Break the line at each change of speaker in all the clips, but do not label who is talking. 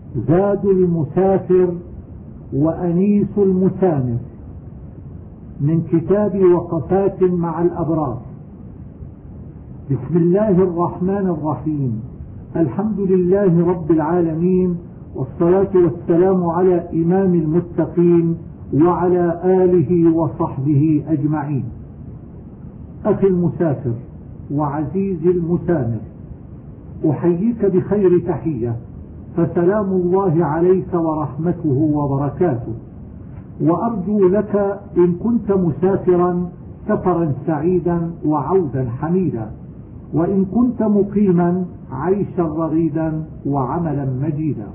زاد المسافر وأنيس المسامر، من كتاب وقفات مع الأبرار. بسم الله الرحمن الرحيم. الحمد لله رب العالمين، والصلاة والسلام على إمام المتقين وعلى آله وصحبه أجمعين. أخي المسافر وعزيزي المسامر، أحييك بخير تحية، فسلام الله عليك ورحمته وبركاته، وأرجو لك إن كنت مسافرا سفرا سعيدا وعودا حميدا، وإن كنت مقيما عيشا رغيدا وعملا مجيدا.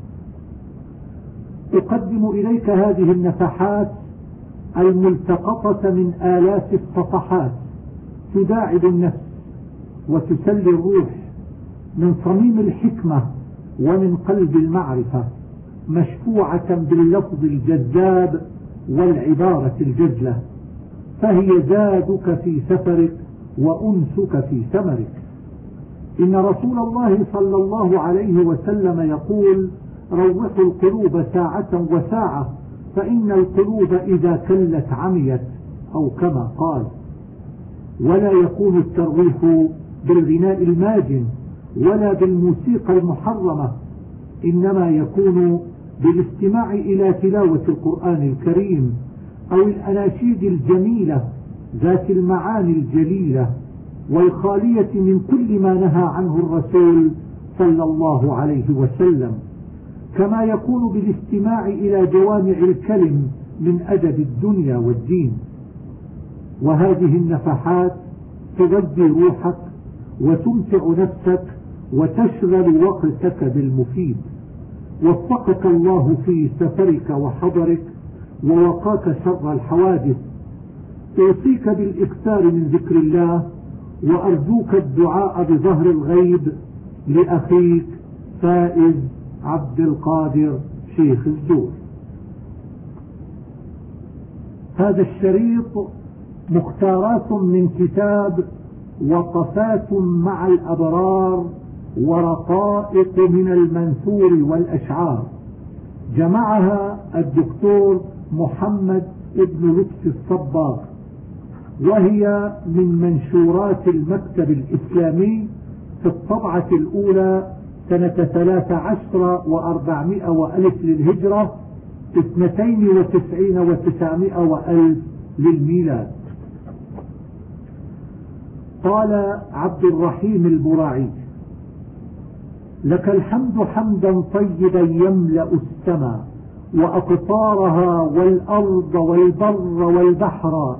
أقدم إليك هذه النفحات الملتقطة من آلاف الصفحات تداعب النفس وتسلي الروح، من صميم الحكمة ومن قلب المعرفة، مشفوعة باللفظ الجذاب والعبارة الجزلة، فهي زادك في سفرك وأنسك في ثمرك. إن رسول الله صلى الله عليه وسلم يقول: روحوا القلوب ساعة وساعة، فإن القلوب إذا كلت عميت، أو كما قال. ولا يكون الترويح بالغناء الماجن ولا بالموسيقى المحرمة، إنما يكون بالاستماع إلى تلاوة القرآن الكريم أو الأناشيد الجميلة ذات المعاني الجليلة والخالية من كل ما نهى عنه الرسول صلى الله عليه وسلم، كما يكون بالاستماع إلى جوامع الكلم من أدب الدنيا والدين. وهذه النفحات تغذي روحك وتمتع نفسك وتشغل وقتك بالمفيد. وفقك الله في سفرك وحضرك ووقاك شر الحوادث. أوصيك بالإكثار من ذكر الله، وأرجوك الدعاء بظهر الغيب لأخيك فائز عبد القادر شيخ الزور. هذا الشريط مختارات من كتاب وقفات مع الأبرار ورقائق من المنثور والأشعار، جمعها الدكتور محمد ابن لطفي الصباغ، وهي من منشورات المكتب الإسلامي في الطبعة الأولى سنة 13 و400 وألف للهجرة، 92 و900 وألف للميلاد. قال عبد الرحيم البراعي: لك الحمد حمدا طيبا يملأ السماء وأقطارها والأرض والبر والبحر،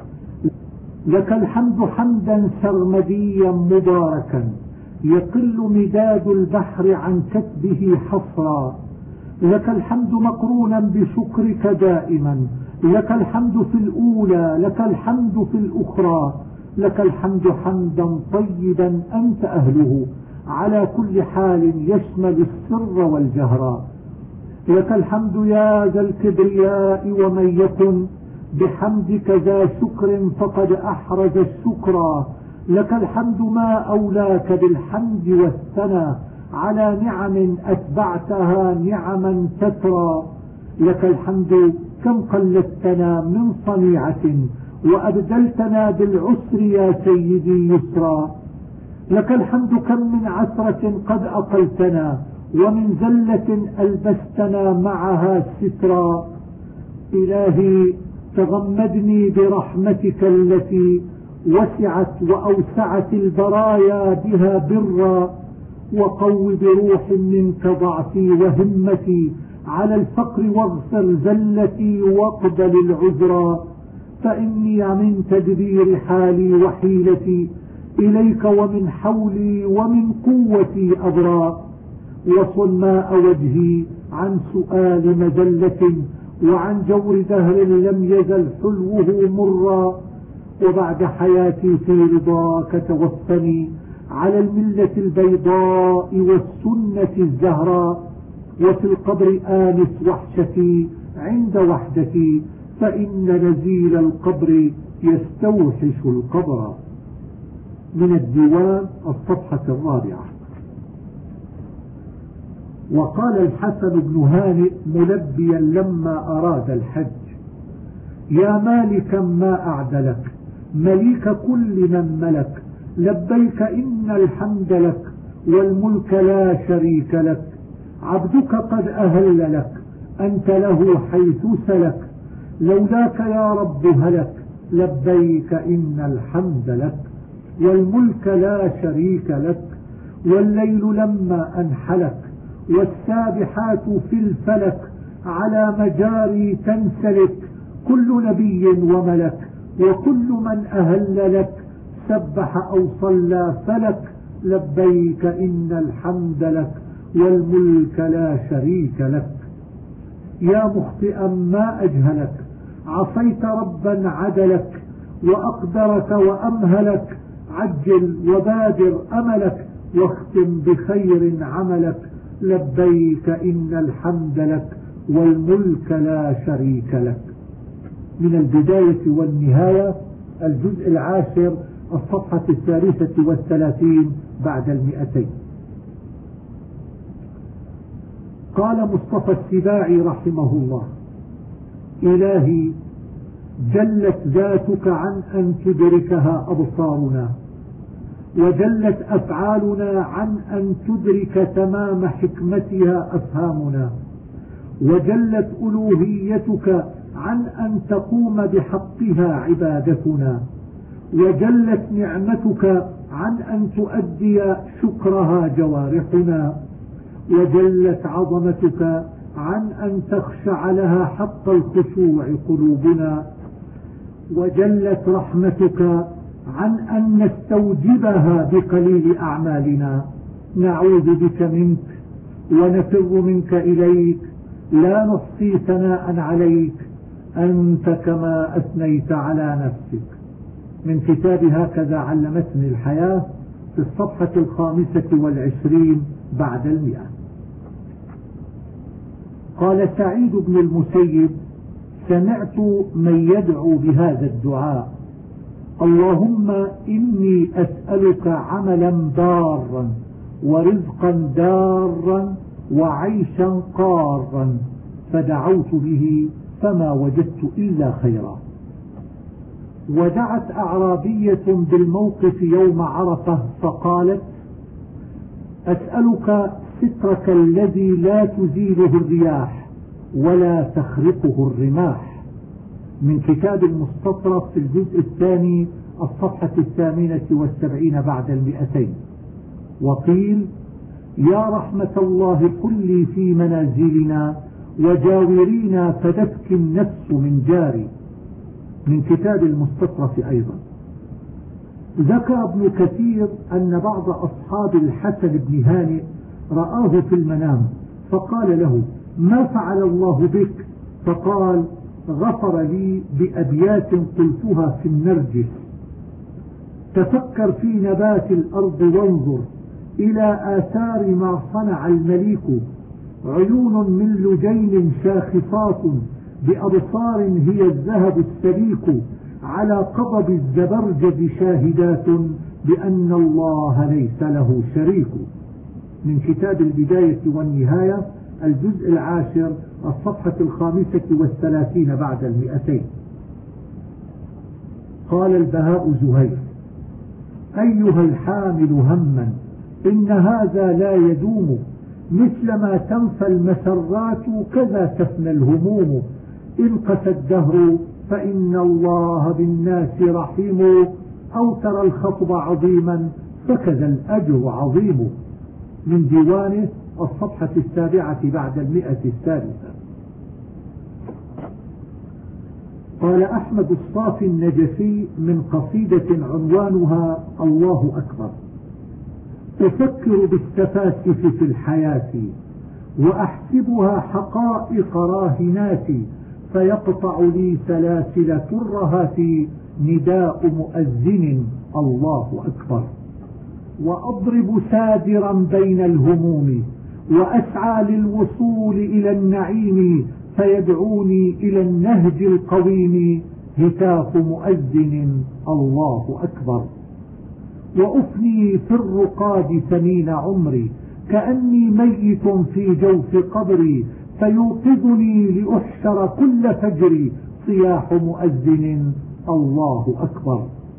لك الحمد حمدا سرمديا مباركا يقل مداد البحر عن كتبه حصرا، لك الحمد مقرونا بشكرك دائما، لك الحمد في الأولى، لك الحمد في الأخرى، لك الحمد حمدا طيبا أنت أهله على كل حال يشمل السر والجهر، لك الحمد يا ذا الكبرياء، ومن يكن بحمدك ذا شكر فقد أحرز الشكرا، لك الحمد ما أولاك بالحمد والثنى على نعم أتبعتها نعما تترى، لك الحمد كم قلدتنا من صنيعة وأبدلتنا بالعسر يا سيدي يسرا، لك الحمد كم من عثرة قد أقلتنا ومن زلة ألبستنا معها سترا. إلهي تغمدني برحمتك التي وسعت وأوسعت البرايا بها برا، وقو بروح منك ضعفي وهمتي على الفقر، واغفر زلتي واقبل العذرا، فإني من تدبير حالي وحيلتي إليك ومن حولي ومن قوتي أبرى، وصل ماء وجهي عن سؤال مذلة وعن جور دهر لم يزل حلوه مرا، وبعد حياتي في رضاك توفني على الملة البيضاء والسنة الزهراء، وفي القبر آنس وحشتي عند وحدتي، فإن نزيل القبر يستوحش القبر. من الديوان الصفحة 4. وقال الحسن بن هانئ ملبيا لما أراد الحج: يا مالكا ما أعدلك، مليك كل من ملك، لبيك إن الحمد لك والملك لا شريك لك، عبدك قد أهل لك، أنت له حيث سلك، لولاك يا رب هلك، لبيك إن الحمد لك والملك لا شريك لك، والليل لما أنحلك والسابحات في الفلك، على مجاري تنسلك، كل نبي وملك، وكل من أهل لك، سبح أو صلى فلك، لبيك إن الحمد لك والملك لا شريك لك. يا مخطئا ما أجهلك، عصيت ربا عدلك، وأقدرك وأمهلك، عجل وبادر أملك، واختم بخير عملك، لبيك إن الحمد لك والملك لا شريك لك. من البداية والنهاية، الجزء 10، الصفحة 33 بعد 200. قال مصطفى السباعي رحمه الله: إلهي جلت ذاتك عن أن تدركها أبصارنا، وجلت أفعالنا عن أن تدرك تمام حكمتها أفهامنا، وجلت ألوهيتك عن أن تقوم بحقها عبادتنا، وجلت نعمتك عن أن تؤدي شكرها جوارحنا، وجلت عظمتك عن أن تخشع لها حق الخشوع قلوبنا، وجلت رحمتك عن أن نستوجبها بقليل أعمالنا. نعوذ بك منك ونفر منك إليك، لا نحصي ثناء عليك، أنت كما أثنيت على نفسك. من كتاب هكذا علمتني الحياة، في الصفحة 25 بعد 100. قال سعيد بن المسيب: سمعت من يدعو بهذا الدعاء: اللهم إني أسألك عملا ضارا ورزقا دارا وعيشا قارا، فدعوت به فما وجدت إلا خيرا. ودعت أعرابية بالموقف يوم عرفة فقالت: أسألك سترك الذي لا تزيله الرياح ولا تخرقه الرماح. من كتاب المستطرف في الجزء 2، الصفحة 78 بعد 200. وقيل: يا رحمة الله كلي في منازلنا وجاورينا فتبكي النفس من جاري. من كتاب المستطرف أيضا. ذكر ابن كثير أن بعض أصحاب الحسن بن هانئ رآه في المنام فقال له: ما فعل الله بك؟ فقال: غفر لي بأبيات قلتها في النرجس: تفكر في نبات الأرض وانظر إلى آثار ما صنع المليك، عيون من لجين شاخصات بأبصار هي الذهب السليك، على قضب الزبرجد شاهدات بأن الله ليس له شريك. من كتاب البداية والنهاية، الجزء 10، الصفحة 35 بعد 200. قال البهاء زهير: أيها الحامل هما إن هذا لا يدوم، مثلما تنفى المسرات كذا تفنى الهموم، إن قسى الدهر فإن الله بالناس رحيم، أو ترى الخطب عظيما فكذا الأجر عظيم. من ديوانه، الصفحة 7 بعد 100. قال أحمد الصافي النجفي من قصيدة عنوانها الله أكبر: أفكر بالسفاسف في الحياة وأحسبها حقائق راهنات، فيقطع لي سلاسل ترهات نداء مؤذن الله أكبر، وأضرب سادرا بين الهموم، وأسعى للوصول إلى النعيم، فيدعوني إلى النهج القويم هتاف مؤذن الله أكبر. وأفني في الرقاد ثمين عمري، كأني ميت في جوف قبري فيوقظني لأحشر كل فجر صياح مؤذن الله أكبر.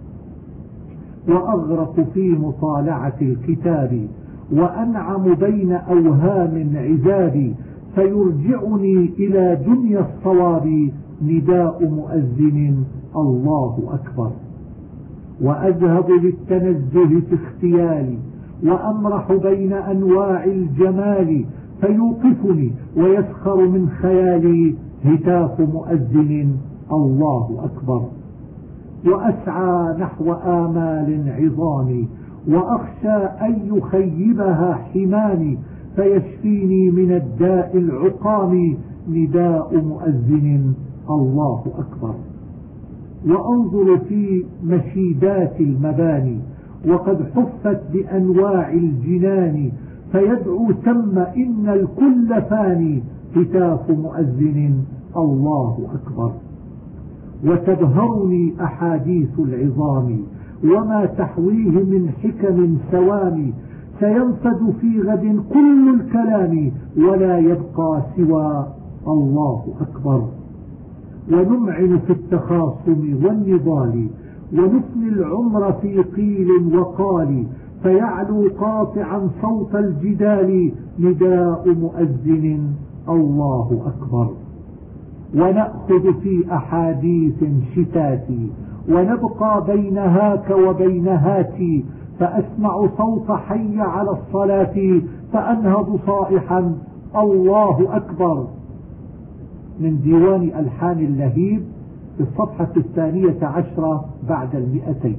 وأغرق في مطالعة الكتاب وأنعم بين أوهام عذابي فيرجعني إلى دنيا الصواب نداء مؤذن الله أكبر. وأذهب للتنزه في اختيالي وأمرح بين أنواع الجمال فيوقفني ويسخر من خيالي هتاف مؤذن الله أكبر. وأسعى نحو آمال عظام وأخشى أن يخيبها حماني فيشفيني من الداء العقام نداء مؤذن الله أكبر. وأنظر في مشيدات المباني وقد حفت بأنواع الجنان فيدعو ثم إن الكل فاني هتاف مؤذن الله أكبر. وتبهرني أحاديث العظام وما تحويه من حكم سوامي سينفد في غد كل الكلام ولا يبقى سوى الله أكبر. ونمعن في التخاصم والنضال ونفني العمر في قيل وقال فيعلو قاطعا صوت الجدال نداء مؤذن الله أكبر. ونأخذ في أحاديث شتاتي ونبقى بين هاك وبين هاتي فأسمع صوت حي على الصلاة فأنهض صائحا الله أكبر. من ديوان ألحان اللهيب في الصفحة 12 بعد 200.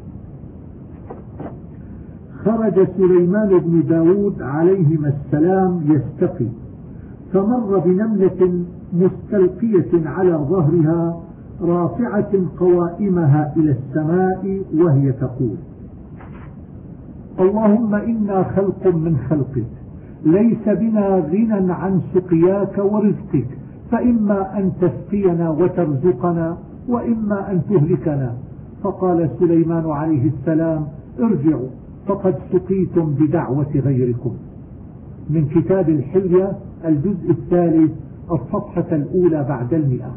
خرج سليمان بن داود عليهما السلام يستقي فمر بنملة مستلقية على ظهرها رافعة قوائمها إلى السماء وهي تقول اللهم إنا خلق من خلقك ليس بنا غنى عن سقياك ورزقك فإما أن تسقينا وترزقنا وإما أن تهلكنا. فقال سليمان عليه السلام ارجعوا فقد سقيتم بدعوة غيركم. من كتاب الحلية الجزء 3 الصفحة 1 بعد 100.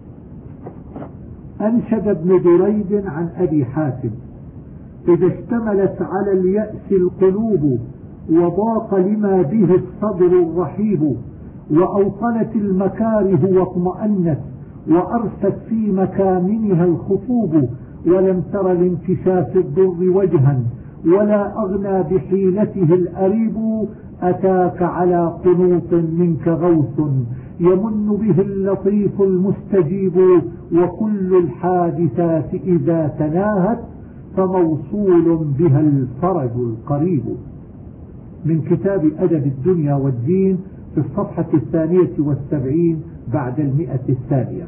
أنشد ابن دريد عن أبي حاتم إذا اشتملت على اليأس القلوب وضاق لما به الصدر الرحيب وأوطنت المكاره واطمأنت وأرست في مكامنها الخطوب ولم تر لانكشاف الضر وجها ولا أغنى بحيلته الأريب أتاك على قنوط منك غوث يمن به اللطيف المستجيب وكل الحادثات إذا تناهت فموصول بها الفرج القريب. من كتاب أدب الدنيا والدين في الصفحة 72 بعد 100.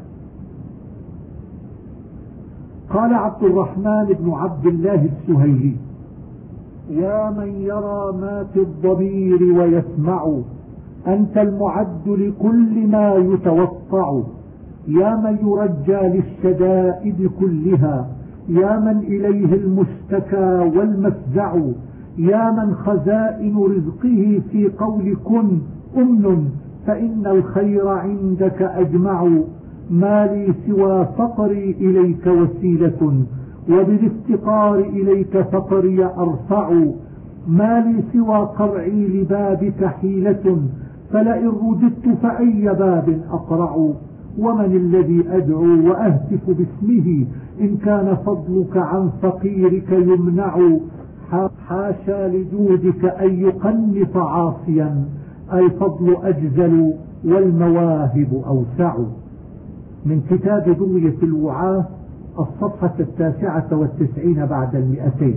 قال عبد الرحمن بن عبد الله السهيلي يا من يرى ما في الضمير ويسمع أنت المعد لكل ما يتوقع يا من يرجى للشدائد كلها يا من إليه المشتكى والمفزع يا من خزائن رزقه في قول كن أمن فإن الخير عندك أجمع ما لي سوى فقري إليك وسيلة وبالافتقار إليك فقري أرفع ما لي سوى قرعي لبابك حيلة فلئن رددت فأي باب أقرع ومن الذي أدعو وأهتف باسمه إن كان فضلك عن فقيرك يمنع حاشا لجودك أن يقنط عاصيا الفضل أجزل والمواهب أوسع. من كتاب دمية الوعاة الصفحة 99 بعد 200.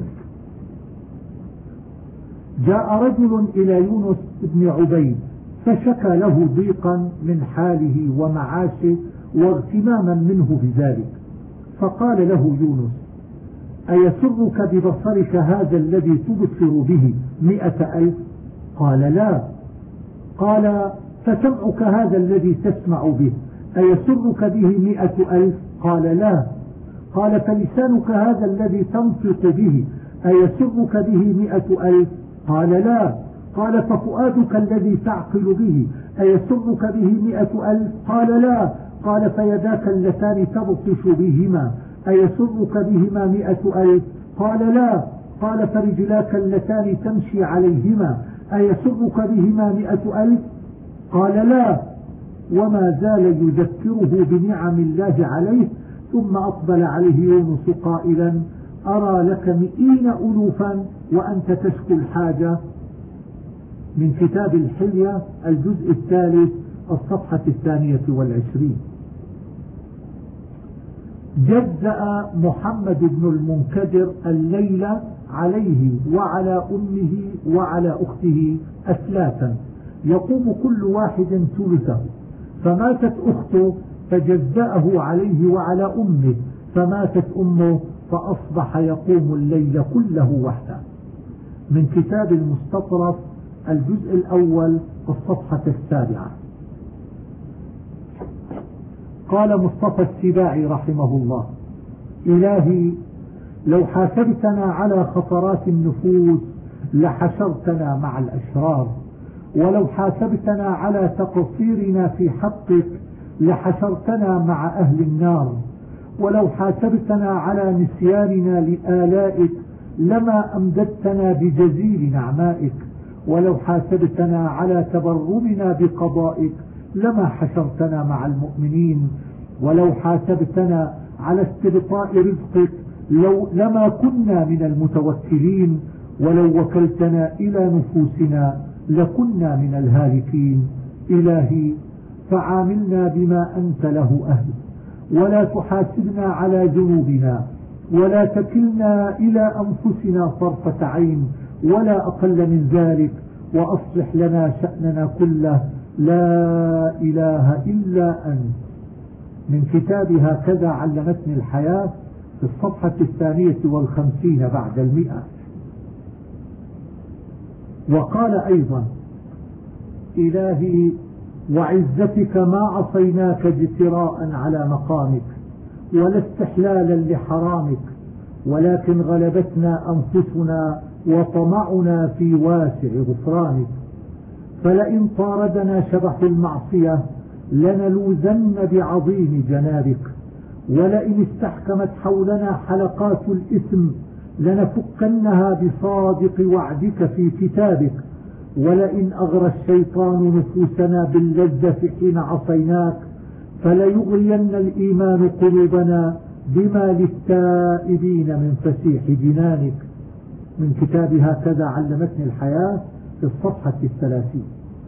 جاء رجل إلى يونس بن عبيد فشكى له ضيقا من حاله ومعاشه واغتماما منه بذلك فقال له يونس أيسرك ببصرك هذا الذي تبصر به 100,000؟ قال لا. قال فسمعك هذا الذي تسمع به أيسرك به 100,000؟ قال لا. قال فلسانك هذا الذي تنطق به أيسرك به 100,000؟ قال لا. قال ففؤادك الذي تعقل به أيسرك به 100,000؟ قال لا. قال فيداك اللتان تبطش بهما أيسرك بهما 100,000؟ قال لا. قال فرجلاك اللتان تمشي عليهما أيسرك بهما 100,000؟ قال لا. وما زال يذكره بنعم الله عليه، ثم أقبل عليه يونس قائلا أرى لك 100,000 وأنت تشكو الحاجة. من كتاب الحلية الجزء 3 الصفحة 22. جزأ محمد بن المنكدر الليلة عليه وعلى أمه وعلى أخته أثلاثا، يقوم كل واحد ثلثه، فماتت أخته فجزأه عليه وعلى أمه، فماتت أمه فأصبح يقوم الليل كله وحده. من كتاب المستطرف الجزء الأول الصفحة 7. قال مصطفى السباعي رحمه الله إلهي لو حاسبتنا على خطرات النفوس لحشرتنا مع الأشرار، ولو حاسبتنا على تقصيرنا في حقك لحشرتنا مع أهل النار، ولو حاسبتنا على نسياننا لآلائك لما أمددتنا بجزيل نعمائك، ولو حاسبتنا على تبرمنا بقضائك لما حشرتنا مع المؤمنين، ولو حاسبتنا على استبطاء رزقك لما كنا من المتوكلين، ولو وكلتنا إلى نفوسنا لكنا من الهالكين. إلهي فعاملنا بما أنت له أهل، ولا تحاسبنا على ذنوبنا، ولا تكلنا إلى أنفسنا طرفة عين ولا أقل من ذلك، وأصلح لنا شأننا كله، لا إله إلا أنت. من كتاب هكذا علمتني الحياة في الصفحة 52 بعد 100. وقال أيضا إلهي وعزتك ما عصيناك اجتراء على مقامك ولا استحلالا لحرامك، ولكن غلبتنا أنفسنا وطمعنا في واسع غفرانك، فلئن طاردنا شبح المعصية لنلوذن بعظيم جنابك، ولئن استحكمت حولنا حلقات الإثم لنفكنها بصادق وعدك في كتابك، ولئن أغرى الشيطان نفوسنا باللذة حين عصيناك فليغرين الإيمان قلوبنا بما للتائبين من فسيح جنانك. من كتاب هكذا علمتني الحياة في الصفحة 30.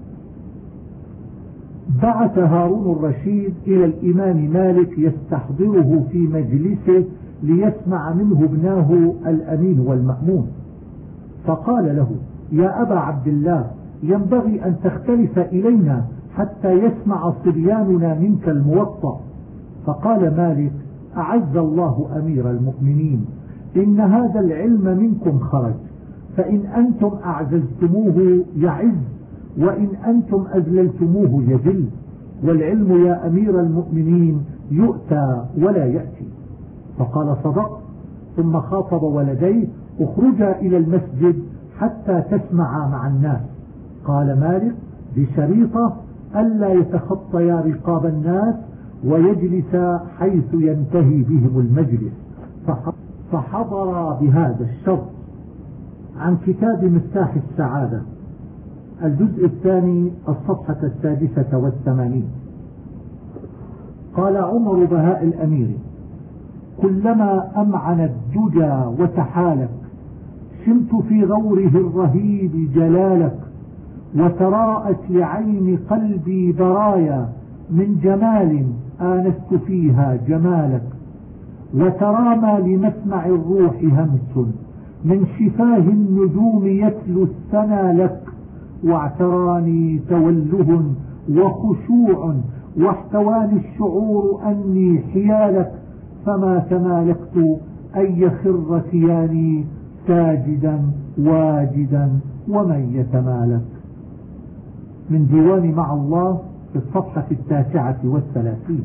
بعث هارون الرشيد إلى الإمام مالك يستحضره في مجلسه ليسمع منه ابناه الأمين والمأمون، فقال له يا أبا عبد الله ينبغي أن تختلف إلينا حتى يسمع صبياننا منك الموطأ. فقال مالك أعز الله أمير المؤمنين، إن هذا العلم منكم خرج، فإن أنتم أعززتموه يعز، وإن أنتم أذللتموه يذل، والعلم يا أمير المؤمنين يؤتى ولا يأتي. فقال صدق. ثم خاطب ولديه اخرجا إلى المسجد حتى تسمعا مع الناس. قال مالك بشريطة ألا يتخطيا رقاب الناس ويجلسا حيث ينتهي بهم المجلس، فحضر بهذا الشرط. عن كتاب مفتاح السعادة الجزء 2 الصفحة 86. قال عمر بهاء الأمير كلما أمعن الدجى وتحالك شمت في غوره الرهيب جلالك، وتراءت لعين قلبي برايا من جمال آنست فيها جمالك، وترامى لمسمع الروح همس من شفاه النجوم يتلو الثنى لك، واعتراني توله وخشوع واحتواني الشعور أني حيالك، فما تمالكت أن يخر كياني ساجدا واجدا ومن يتمالك. من ديوان مع الله في الصفحة 39.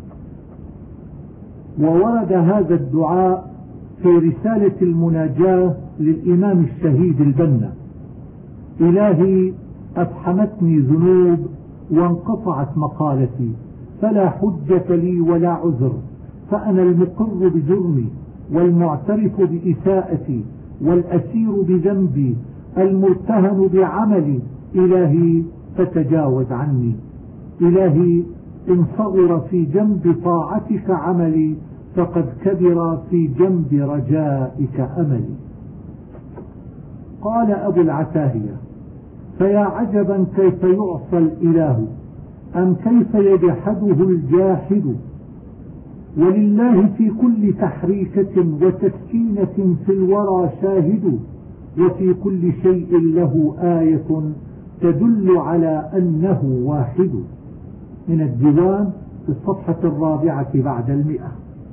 وورد هذا الدعاء في رسالة المناجاة للإمام الشهيد البنا، إلهي أفحمتني ذنوب وانقطعت مقالتي، فلا حجة لي ولا عذر، فأنا المقر بجرمي والمعترف بإساءتي والأسير بذنبي المرتهن بعملي. إلهي فتجاوز عني. إلهي إن صغر في جنب طاعتك عملي، فقد كبر في جنب رجائك أملي. قال أبو العتاهية: فيا عجبا كيف يعصى الإله، أم كيف يجحده الجاحد، ولله في كل تحريكة وتسكينة في الورى شاهد، وفي كل شيء له آية تدل على أنه واحد. من الديوان في الصفحة 4 بعد 100.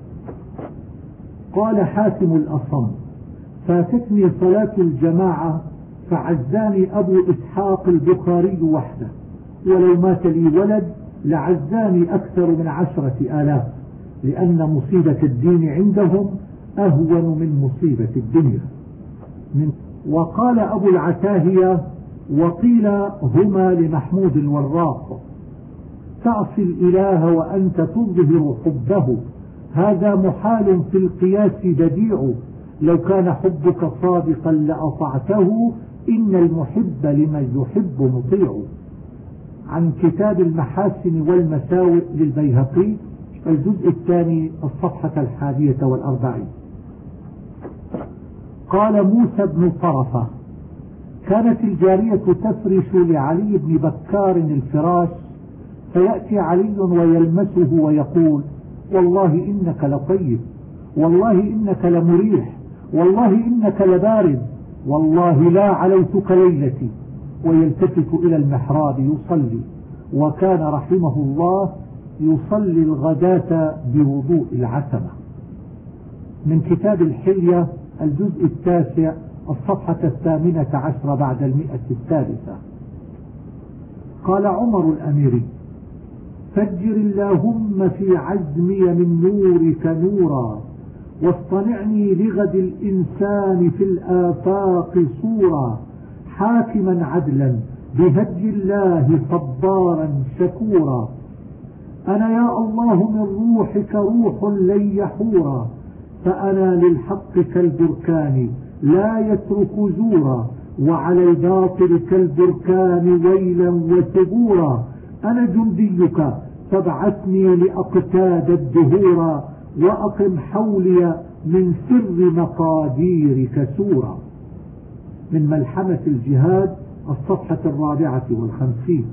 قال حاتم الأصم: فاتتني صلاة الجماعة فعزاني أبو إسحاق البخاري وحده، ولو مات لي ولد لعزاني أكثر من 10,000، لأن مصيبة الدين عندهم أهون من مصيبة الدنيا. وقال أبو العتاهية: وقيل هما لمحمود الوراق: تعصي الإله وأنت تظهر حبه، هذا محال في القياس بديع، لو كان حبك صادقا لأطعته، إن المحب لمن يحب مطيع. عن كتاب المحاسن والمساوئ للبيهقي، الجزء 2 الصفحة 41. قال موسى بن طرفة: كانت الجارية تفرش لعلي بن بكار الفراش، فيأتي علي ويلمسه ويقول: والله إنك لطيب، والله إنك لمريح، والله إنك لبارد، والله لا علوتك ليلتي، ويلتفت إلى المحراب يصلي. وكان رحمه الله يصلي الغداة بوضوء العتمة. من كتاب الحلية الجزء 9 الصفحة 18 بعد 103. قال عمر الأميري: فجر اللهم في عزمي من نورك نورا، واصطنعني لغد الإنسان في الآفاق صورا، حاكما عدلا بهج الله صبارا شكورا. أنا يا الله من روحك روح لن يحورا، فأنا للحق كالبركان لا يترك زورا، وعلى الباطل كالبركان ويلا وثبورا. أنا جنديك فابعثني لأقتاد الدهورا، وأقم حولي من سر مقاديرك سورا. من ملحمة الجهاد الصفحة 54.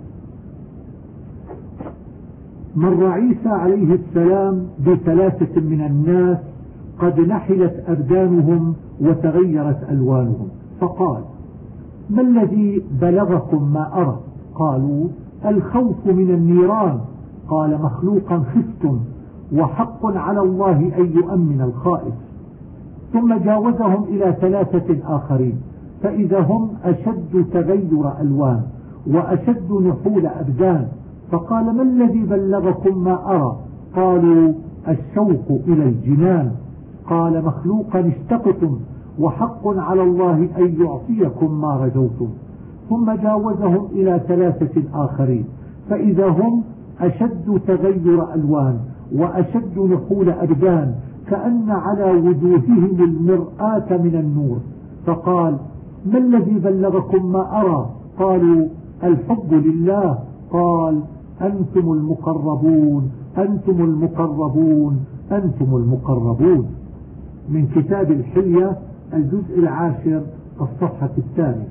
مر عيسى عليه السلام ب3 من الناس قد نحلت أبدانهم وتغيرت ألوانهم، فقال: ما الذي بلغكم ما أرى؟ قالوا: الخوف من النيران. قال: مخلوقا خفتم، وحق على الله أن يؤمن الخائف. ثم جاوزهم إلى 3 آخرين، فإذا هم أشد تغير ألوان وأشد نحول أبدان، فقال: ما الذي بلغكم ما أرى؟ قالوا: الشوق إلى الجنان. قال: مخلوقا اشتقتم، وحق على الله أن يعطيكم ما رجوتم. ثم جاوزهم إلى 3 آخرين، فإذا هم أشد تغير ألوان وأشد نحول أبدان، كأن على وجوههم المرآة من النور، فقال: ما الذي بلغكم ما أرى؟ قالوا: الحب لله. قال: أنتم المقربون، أنتم المقربون، أنتم المقربون. من كتاب الحلية الجزء 10 الصفحة 8.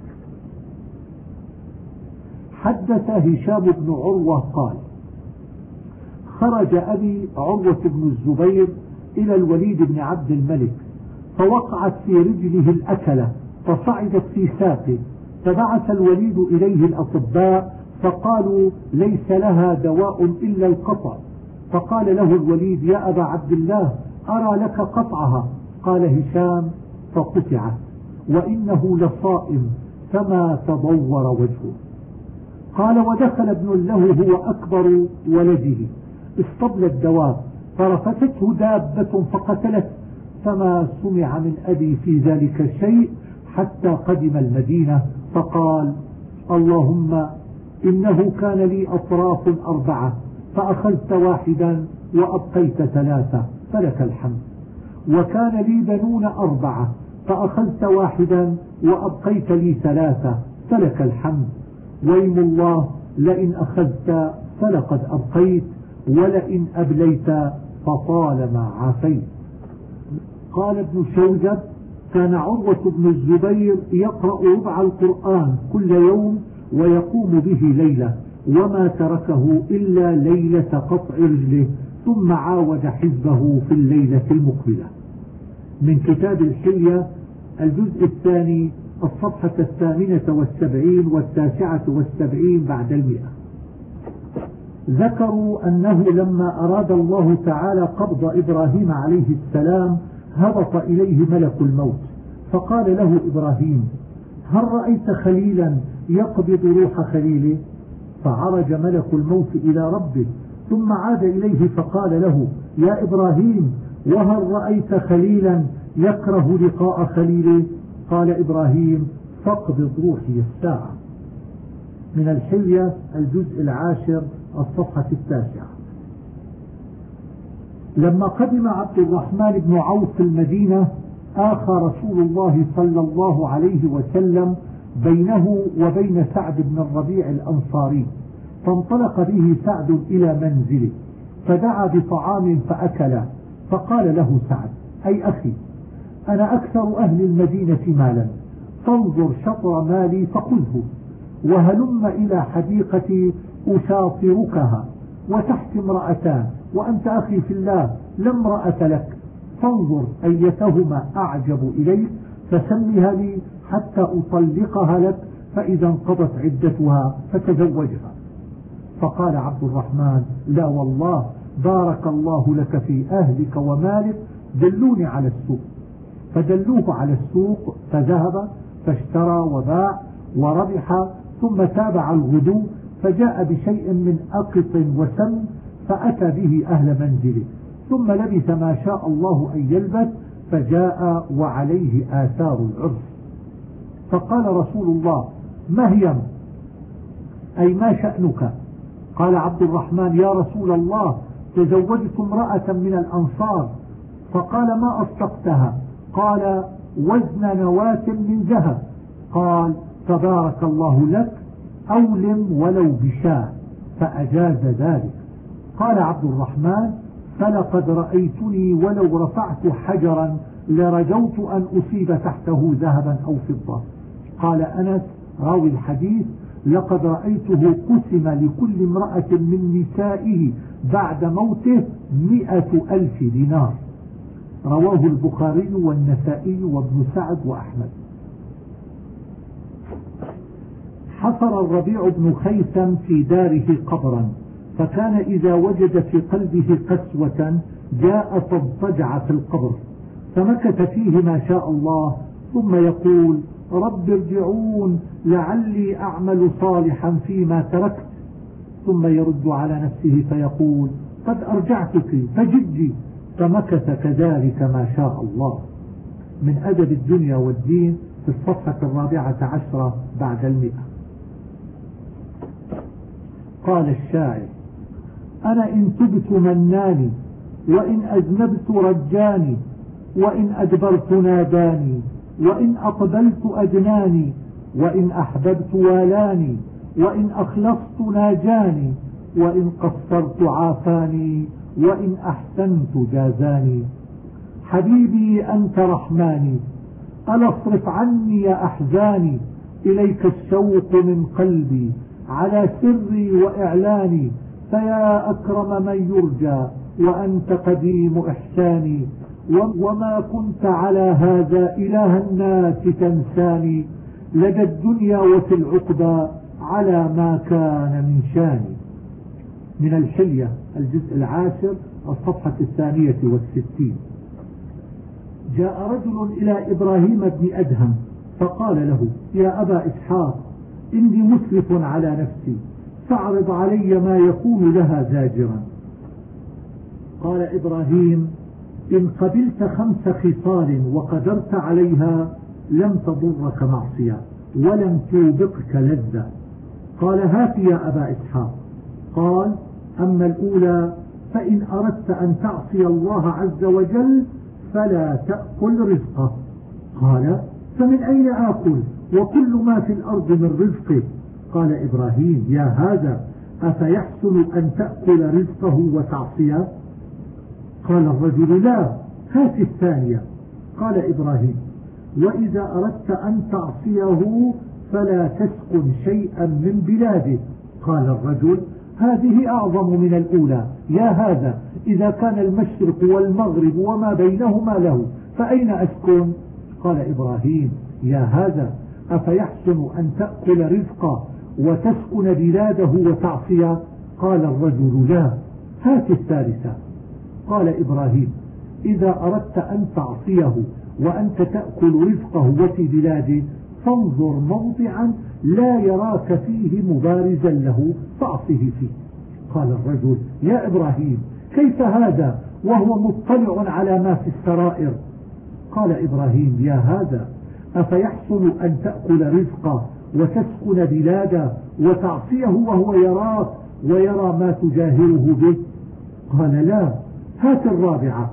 حدث هشام بن عروة قال: خرج أبي عروة بن الزبير إلى الوليد بن عبد الملك، فوقعت في رجله الأكلة فصعدت في ساقه، فبعث الوليد إليه الأطباء فقالوا: ليس لها دواء إلا القطع. فقال له الوليد: يا أبا عبد الله، أرى لك قطعها. قال هشام: فقطعت، وإنه لصائم، فما تضور وجهه. قال: ودخل ابن له هو أكبر ولده اسطبل الدواب، فرفتته دابة فقتلت، فما سمع من أبي في ذلك شيء حتى قدم المدينة، فقال: اللهم إنه كان لي أطراف 4 فأخذت واحدا وأبقيت 3 فلك الحمد، وكان لي بنون 4 فأخذت واحدا وأبقيت لي 3 فلك الحمد، ويم الله لئن أخذت فلقد أبقيت، ولئن أبليت فطالما عافيت. قال ابن شوذب: كان عروة بن الزبير يقرأ ربع القرآن كل يوم ويقوم به ليلة، وما تركه إلا ليلة قطع رجله، ثم عاود حزبه في الليلة المقبلة. من كتاب الحلية الجزء الثاني الصفحة 78 و79 بعد 100. ذكروا أنه لما أراد الله تعالى قبض إبراهيم عليه السلام هبط إليه ملك الموت فقال له إبراهيم: هل رأيت خليلا يقبض روح خليله؟ فعرج ملك الموت إلى ربه ثم عاد إليه فقال له: يا إبراهيم، وهل رأيت خليلا يكره لقاء خليله؟ قال إبراهيم: فاقبض روحي الساعة. من الحلية الجزء 10 الصفحة 9. لما قدم عبد الرحمن بن عوف في المدينة آخى رسول الله صلى الله عليه وسلم بينه وبين سعد بن الربيع الأنصاري، فانطلق به سعد إلى منزله فدعا بطعام فأكل، فقال له سعد: أي أخي، أنا أكثر أهل المدينة مالا، فانظر شطر مالي فخذه، وهلم إلى حديقتي أشاطركها، وتحت امرأتان، وأنت أخي في الله لا امرأة لك، فانظر أيتهما أعجب إليك فسمها لي حتى أطلقها لك، فإذا انقضت عدتها فتزوجها. فقال عبد الرحمن: لا والله، بارك الله لك في أهلك ومالك، دلوني على السوق. فدلوه على السوق فذهب فاشترى وباع وربح، ثم تابع الغدو فجاء بشيء من أقط وسم فأتى به أهل منزله، ثم لبث ما شاء الله أن يلبث فجاء وعليه آثار العرس. فقال رسول الله: ما هي؟ أي ما شأنك؟ قال عبد الرحمن: يا رسول الله، تزوجت امرأة من الأنصار. فقال: ما أصدقتها؟ قال: وزن نواة من ذهب. قال: تبارك الله لك، أولم ولو بشاة، فأجاز ذلك. قال عبد الرحمن: فلقد رأيتني ولو رفعت حجرا لرجوت أن أصيب تحته ذهبا أو فضة. قال أنس راوي الحديث: لقد رأيته قسم لكل امرأة من نسائه بعد موته 100,000 دينار. رواه البخاري والنسائي وابن سعد وأحمد. حفر الربيع بن خيثم في داره قبرا، فكان إذا وجد في قلبه قسوة جاء فاضطجع في القبر، فمكث فيه ما شاء الله، ثم يقول: رب ارجعون لعلي أعمل صالحا فيما تركت، ثم يرد على نفسه فيقول: قد أرجعتك فجدي، فمكث كذلك ما شاء الله. من أدب الدنيا والدين في الصفحة 14 بعد 100. قال الشاعر: أنا إن تبت مناني، وإن أذنبت رجاني، وإن أدبرت ناداني، وإن أقبلت أدناني، وإن أحببت والاني، وإن أخلصت ناجاني، وإن قصرت عافاني، وإن أحسنت جازاني. حبيبي أنت رحماني، ألا اصرف عني أحزاني، إليك الشوق من قلبي على سري وإعلاني، فيا أكرم من يرجى وأنت قديم إحساني، وما كنت على هذا إله الناس تنساني، لدى الدنيا وفي العقبى على ما كان من شاني. من الحلية الجزء 10 الصفحة 62. جاء رجل إلى إبراهيم بن أدهم فقال له: يا أبا إسحاق، إني مسرف على نفسي، فاعرض علي ما يكون لها زاجرا. قال إبراهيم: إن قبلت 5 خصال وقدرت عليها لم تضرك معصية، ولم توبقك لذة. قال هات يا أبا إسحاق. قال أما الأولى فإن أردت أن تعصي الله عز وجل فلا تأكل رزقه. قال فمن أين آكل وكل ما في الأرض من رزقه؟ قال إبراهيم يا هذا أفيحسن أن تأكل رزقه وتعصيه؟ قال الرجل لا، هات الثانية. قال إبراهيم وإذا أردت أن تعصيه فلا تسكن شيئا من بلاده. قال الرجل هذه أعظم من الأولى، يا هذا إذا كان المشرق والمغرب وما بينهما له فأين أسكن؟ قال إبراهيم يا هذا أفيحسن أن تأكل رزقه وتسكن بلاده وتعصيه؟ قال الرجل لا، هات الثالثة. قال إبراهيم إذا أردت أن تعصيه وأنت تأكل رزقه وفي بلاده فانظر موضعا لا يراك فيه مبارزا له فاعصه فيه. قال الرجل يا إبراهيم كيف هذا وهو مطلع على ما في السرائر؟ قال إبراهيم يا هذا أفيحسن أن تأكل رزقه وتسكن بلاده وتعصيه وهو يراك ويرى ما تجاهره به؟ قال لا، هات الرابعة.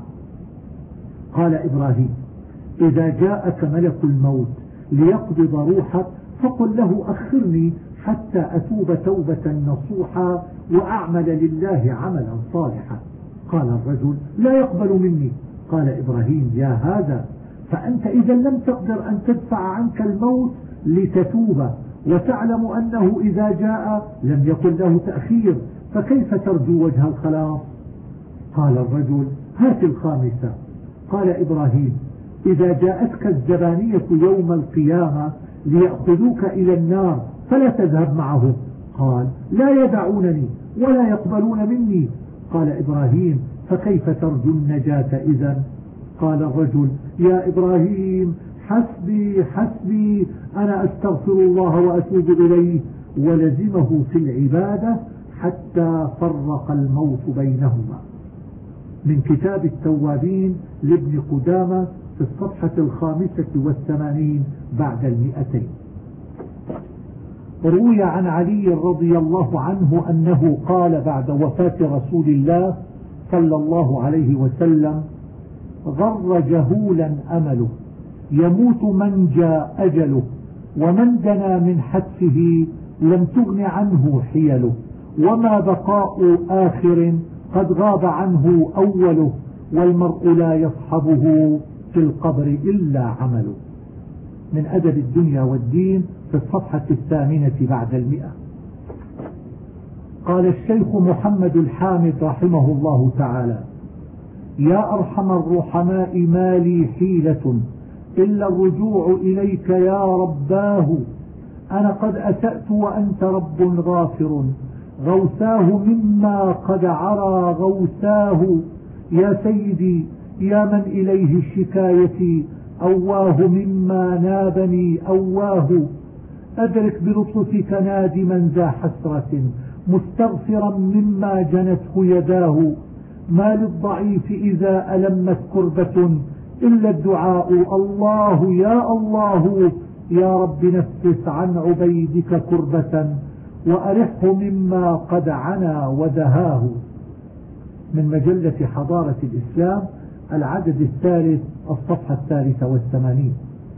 قال إبراهيم إذا جاءك ملك الموت ليقبض روحك فقل له أخرني حتى أتوب توبة نصوحا وأعمل لله عملا صالحا. قال الرجل لا يقبل مني. قال إبراهيم يا هذا فأنت إذا لم تقدر أن تدفع عنك الموت لتتوب وتعلم أنه إذا جاء لم يكن له تأخير، فكيف ترجو وجه الخلاص؟ قال الرجل هات الخامسة. قال إبراهيم إذا جاءتك الزبانية يوم القيامة ليأخذوك إلى النار فلا تذهب معهم. قال لا يدعونني ولا يقبلون مني. قال إبراهيم فكيف ترجو النجاة إذن؟ قال الرجل يا إبراهيم حسبي حسبي أنا أستغفر الله وأتوب إليه، ولزمه في العبادة حتى فرق الموت بينهما. من كتاب التوابين لابن قدامة في الصفحة 85 بعد 200. روي عن علي رضي الله عنه أنه قال بعد وفاة رسول الله صلى الله عليه وسلم غر جهولا أمله، يموت من جاء أجله، ومن دنا من حتفه لم تغن عنه حيله، وما بقاء آخر قد غاب عنه أوله، والمرء لا يصحبه في القبر إلا عمله. من أدب الدنيا والدين في الصفحة 8 بعد 100. قال الشيخ محمد الحامد رحمه الله تعالى يا أرحم الرحماء ما لي حيلة إلا الرجوع إليك يا رباه، أنا قد أسأت وأنت رب غافر، غوثاه مما قد عرى غوثاه، يا سيدي يا من إليه الشكاية، أواه مما نابني أواه، أدرك بلطفك نادما ذا حسرة، مستغفرا مما جنته يداه، ما للضعيف إذا ألمت كربة إلا الدعاء، الله يا الله يا رب نفس عن عبيدك كربة، وأرحه مما قد عنا ودهاه. من مجلة حضارة الإسلام العدد 3 الصفحة 83.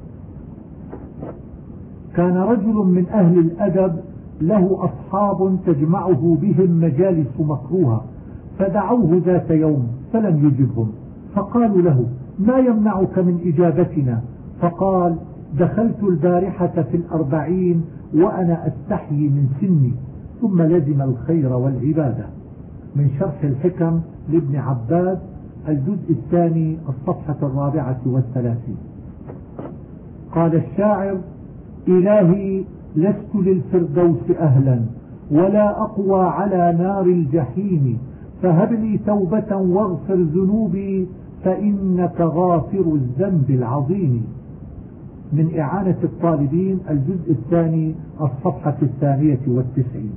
كان رجل من أهل الأدب له أصحاب تجمعه بهم مجالس مكروهة، فدعوه ذات يوم فلم يجبهم، فقالوا له ما يمنعك من إجابتنا؟ فقال دخلت البارحة في 40 وأنا أستحيي من سني، ثم لزم الخير والعبادة. من شرح الحكم لابن عباد الجزء 2 الصفحة 34. قال الشاعر إلهي لست للفردوس أهلا ولا أقوى على نار الجحيم، فهب لي توبة واغفر ذنوبي فإنك غافر الذنب العظيم. من إعانة الطالبين الجزء 2 الصفحة 92.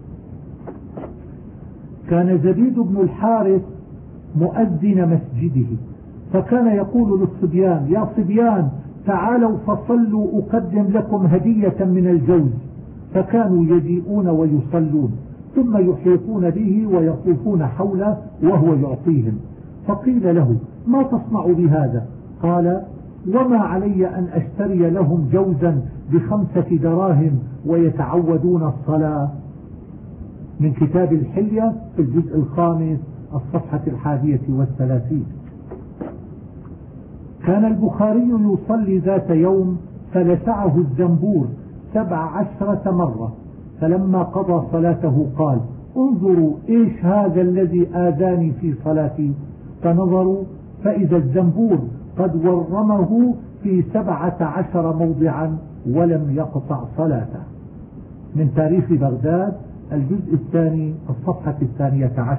كان زبيد بن الحارث مؤذن مسجده، فكان يقول للصبيان يا صبيان تعالوا فصلوا أقدم لكم هدية من الجوز. فكانوا يجيئون ويصلون ثم يحيطون به ويطوفون حوله وهو يعطيهم. فقيل له: ما تصنع بهذا؟ قال: وما علي أن أشتري لهم جوزا ب5 دراهم ويتعودون الصلاة. من كتاب الحلية في الجزء 5 الصفحة 31. كان البخاري يصلي ذات يوم فلسعه الزنبور 17 مرة، فلما قضى صلاته قال: انظروا إيش هذا الذي آذاني في صلاتي. فنظروا فإذا الزنبور قد ورمه في 17 موضعا ولم يقطع صلاته. من تاريخ بغداد الجزء 2 الصفحة 12.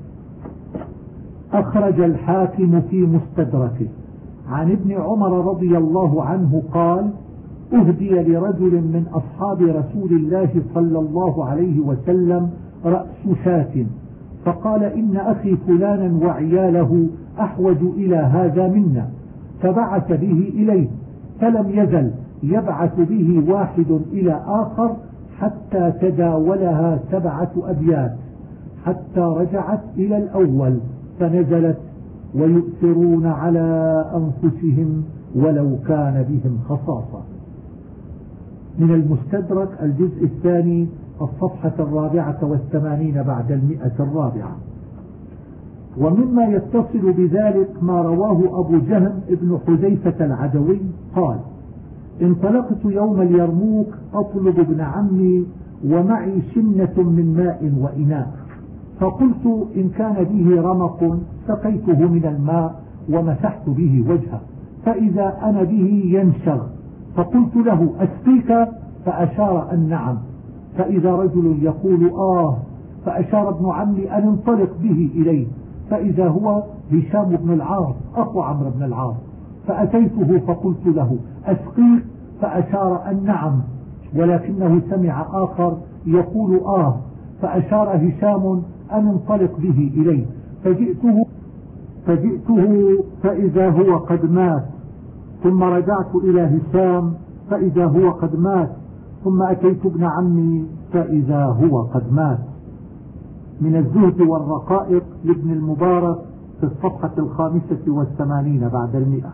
أخرج الحاكم في مستدركه عن ابن عمر رضي الله عنه قال: أهدي لرجل من أصحاب رسول الله صلى الله عليه وسلم رأس شاة، فقال: إن أخي فلانا وعياله أحوج إلى هذا منا، فبعث به إليه، فلم يزل يبعث به واحد إلى آخر حتى تداولها 7 أبيات، حتى رجعت إلى الأول فنزلت: ويؤثرون على أنفسهم ولو كان بهم خصاصة. من المستدرك الجزء 2 الصفحة 84 بعد 100. ومما يتصل بذلك ما رواه أبو جهم ابن حذيفة العدوي قال: انطلقت يوم اليرموك أطلب ابن عمي ومعي شنة من ماء وإناء، فقلت إن كان به رمق سقيته من الماء ومسحت به وجهه، فإذا أنا به ينشغ، فقلت له: أسقيك؟ فأشار أن نعم، فإذا رجل يقول فأشار ابن عمي أن انطلق به إليه، فإذا هو هشام بن العاص أخو عمرو بن العاص، فأتيته فقلت له: أسقيك؟ فأشار أن نعم، ولكنه سمع آخر يقول فأشار هشام أن انطلق به إليه، فجئته فإذا هو قد مات، ثم رجعت إلى هشام فإذا هو قد مات، ثم أتيت ابن عمي فإذا هو قد مات. من الزهد والرقائق لابن المبارك في الصفحة 85 بعد 100.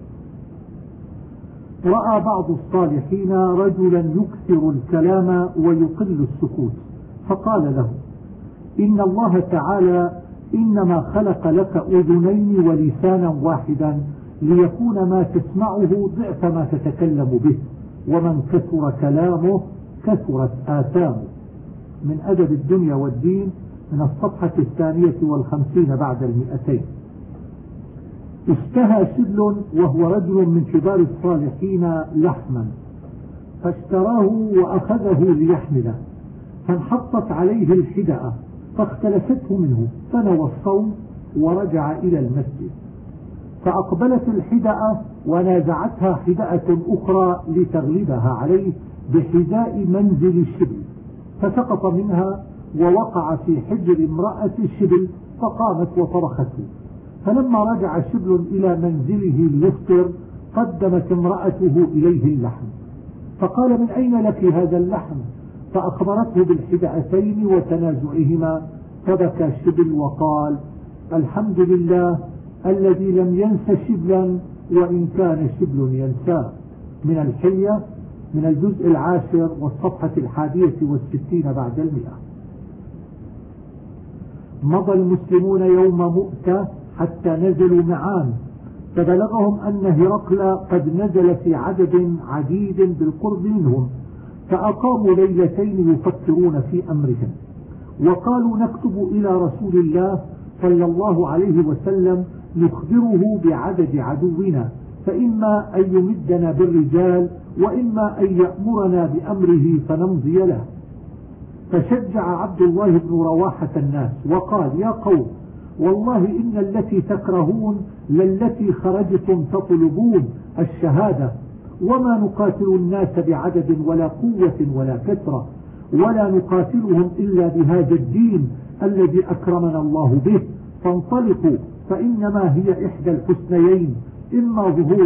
رأى بعض الصالحين رجلا يكثر الكلام ويقل السكوت، فقال له: إن الله تعالى إنما خلق لك أذنين ولسانا واحدا ليكون ما تسمعه ضعف ما تتكلم به، ومن كثر كلامه كثرت آثامه. من أدب الدنيا والدين من الصفحة 52 بعد 200. اشتهى شبل وهو رجل من كبار الصالحين لحما، فاشتراه وأخذه ليحمله، فانحطت عليه الحدأة فاختلفته منه، فنوى الصوم ورجع إلى المسجد، فأقبلت الحدأة ونازعتها حدأة أخرى لتغلبها عليه بحذاء منزل الشبل، فسقط منها ووقع في حجر امرأة الشبل، فقامت وطرخته. فلما رجع شبل إلى منزله ليفطر قدمت امرأته إليه اللحم، فقال: من أين لك هذا اللحم؟ فأخبرته بالحدأتين وتنازعهما، فبكى شبل وقال: الحمد لله الذي لم ينس شبلا وإن كان شبل ينساه. من الحلية من الجزء 10 والصفحة 61 بعد 100. مضى المسلمون يوم مؤتة حتى نزلوا معان، فبلغهم أن هرقل قد نزل في عدد عديد بالقرب منهم، فأقاموا ليلتين يفكرون في أمرهم، وقالوا: نكتب إلى رسول الله صلى الله عليه وسلم نخبره بعدد عدونا، فإما أن يمدنا بالرجال وإما أن يأمرنا بأمره فنمضي له. فشجع عبد الله بن رواحة الناس وقال: يا قوم، والله إن التي تكرهون للتي خرجتم تطلبون الشهادة، وما نقاتل الناس بعدد ولا قوة ولا كثرة، ولا نقاتلهم إلا بهذا الدين الذي أكرمنا الله به، فانطلقوا، فإنما هي إحدى الحسنيين، إما ظهور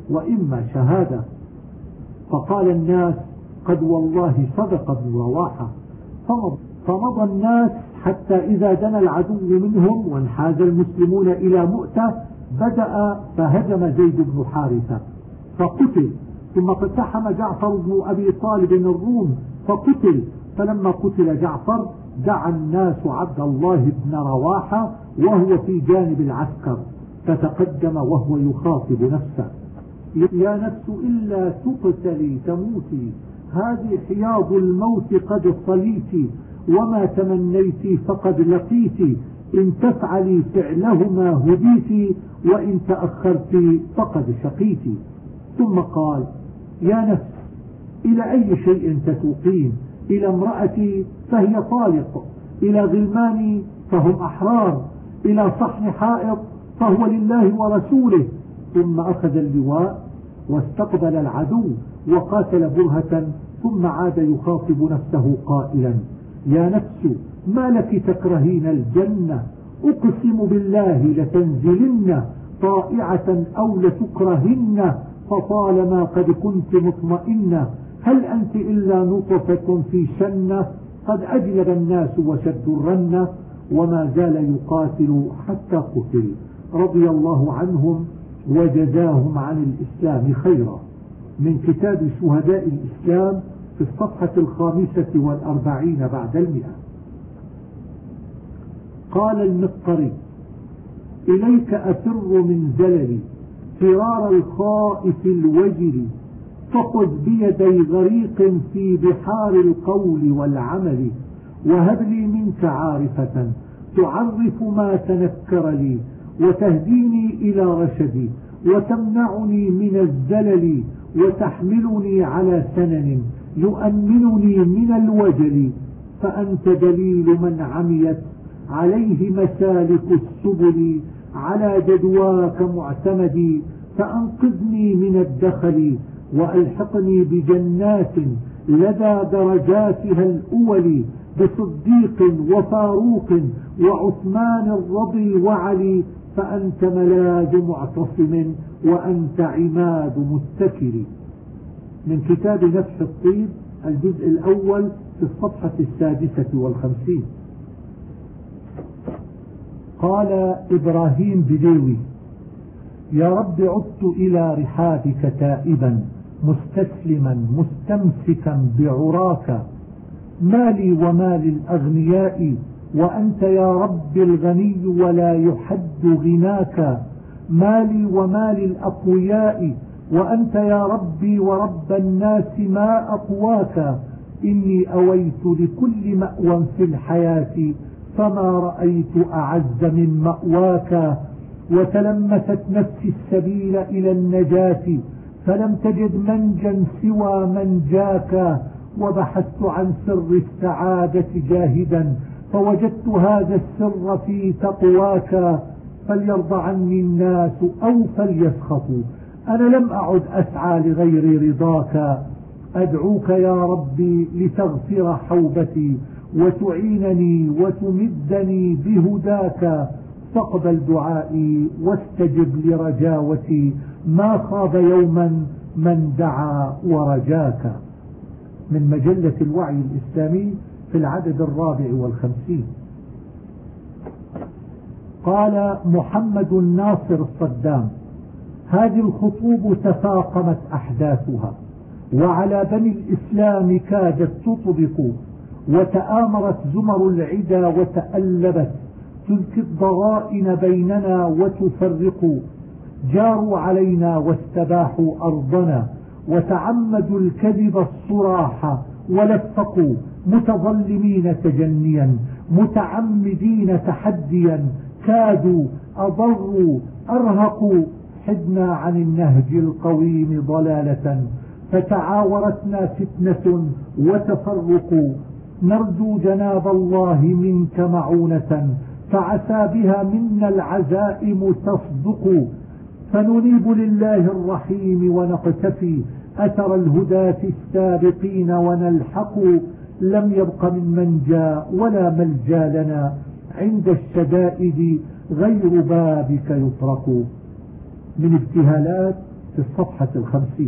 وإما شهادة. فقال الناس: قد والله صدق ابن رواحة. فمضى الناس حتى إذا دنا العدو منهم وانحاز المسلمون إلى مؤتة بدأ فهجم زيد بن حارثة فقتل، ثم اقتحم جعفر بن أبي طالب الروم فقتل. فلما قتل جعفر دعا الناس عبد الله بن رواحة وهو في جانب العسكر، فتقدم وهو يخاطب نفسه: يا نفس إلا تقتلي تموتي، هذه حياض الموت قد صليت، وما تمنيت فقد لقيت، إن تفعلي فعلهما هديت، وإن تأخرت فقد شقيت. ثم قال: يا نفس إلى أي شيء تتوقين؟ إلى امرأتي فهي طالق، إلى غلماني فهم أحرار، إلى صحن حائط فهو لله ورسوله. ثم أخذ اللواء واستقبل العدو وقاتل برهة، ثم عاد يخاطب نفسه قائلا: يا نفس ما لك تكرهين الجنة؟ أقسم بالله لتنزلن طائعة أو لتكرهن، فطالما قد كنت مطمئنة، هل أنت إلا نطفة في شنة؟ قد أجلب الناس وشدوا الرنة. وما زال يقاتل حتى قتل، رضي الله عنهم وجزاهم عن الإسلام خيرا. من كتاب شهداء الإسلام في الصفحة 45 بعد 100. قال المقري: إليك أفر من زللي فرار الخائف الوجل، فخذ بيدي غريق في بحار القول والعمل، وهب لي منك عارفة تعرف ما تنكر لي، وتهديني إلى رشدي، وتمنعني من الزلل، وتحملني على سنن يؤمنني من الوجل، فأنت دليل من عميت عليه مسالك السبل، على جدواك معتمدي، فأنقذني من الدخل، وألحقني بجنات لدى درجاتها الأول، بصديق وفاروق وعثمان رضي وعلي، فأنت ملاذ معتصم وأنت عماد متكل. من كتاب نفح الطيب الجزء الأول في الصفحة 56. قال إبراهيم بديوي: يا رب عدت إلى رحابك تائبا مستسلما مستمسكا بعراك، مالي ومال الأغنياء وأنت يا رب الغني ولا يحد غناك، مالي ومال الأقوياء وأنت يا ربي ورب الناس ما أقواك، إني أويت لكل مأوى في الحياة فما رأيت أعز من مأواك، وتلمست نفسي السبيل إلى النجاة فلم تجد منجا سوى منجاك، وبحثت عن سر السعادة جاهدا فوجدت هذا السر في تقواك، فليرضى عني الناس أو فليسخطوا، أنا لم أعد أسعى لغير رضاك، أدعوك يا ربي لتغفر حوبتي وتعينني وتمدني بهداك، فاقبل دعائي واستجب لرجاوتي، ما خاب يوما من دعا ورجاك. من مجلة الوعي الإسلامي في العدد 54. قال محمد ناصر الصدام: هذه الخطوب تفاقمت أحداثها، وعلى بني الإسلام كادت تطبق، وتآمرت زمر العدا وتألبت، تلقي الضغائن بيننا وتفرق، جاروا علينا واستباحوا أرضنا، وتعمدوا الكذب الصراح ولفقوا، متظلمين تجنيا متعمدين تحديا، كادوا أضروا أرهقوا، حدنا عن النهج القويم ضلالة، فتعاورتنا فتنة وتفرق، نرجو جناب الله منك معونة، فعسى بها منا العزائم تصدق، فننيب لله الرحيم ونقتفي أثر الهداة السابقين ونلحق، لم يبق من منجى ولا ملجى لنا عند الشدائد غير بابك يطرق. من ابتهالات في الصفحة 50.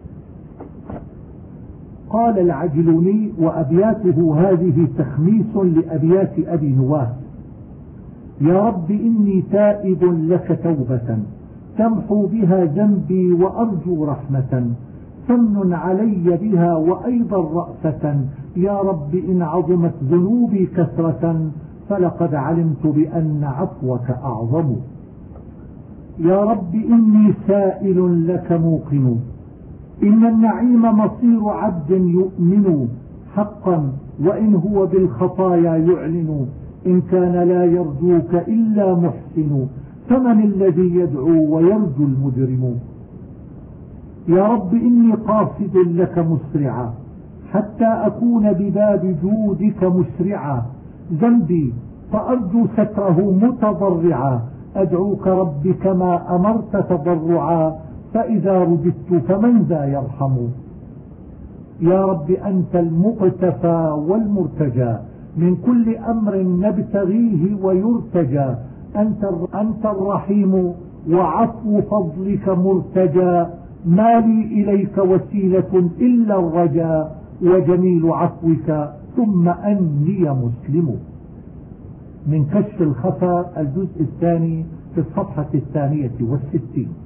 قال العجلوني: وأبياته هذه تخميس لأبيات أبي نواس: يا رب إني تائب لك توبة تمحو بها ذنبي وأرجو رحمة، فمن علي بها وأيضا رأفة، يا رب إن عظمت ذنوبي كثرة فلقد علمت بأن عفوك أعظم. يا رب إني سائل لك موقن، إن النعيم مصير عبد يؤمن حقا، وإن هو بالخطايا يعلن، إن كان لا يرجوك إلا محسن، فمن الذي يدعو ويرجو المجرم. يا رب إني قاصد لك مسرعا حتى أكون بباب جودك مسرعا، ذنبي فأرجو ستره متضرعا، أدعوك رب كما أمرت تضرعا، فإذا رددت فمن ذا يرحم. يا رب أنت المقتفى والمرتجى، من كل أمر نبتغيه ويرتجى، أنت الرحيم وعفو فضلك مرتجى، ما لي إليك وسيلة إلا الرجاء، وجميل عفوك ثم أني مسلم. من كشف الخفا الجزء الثاني في الصفحة 62.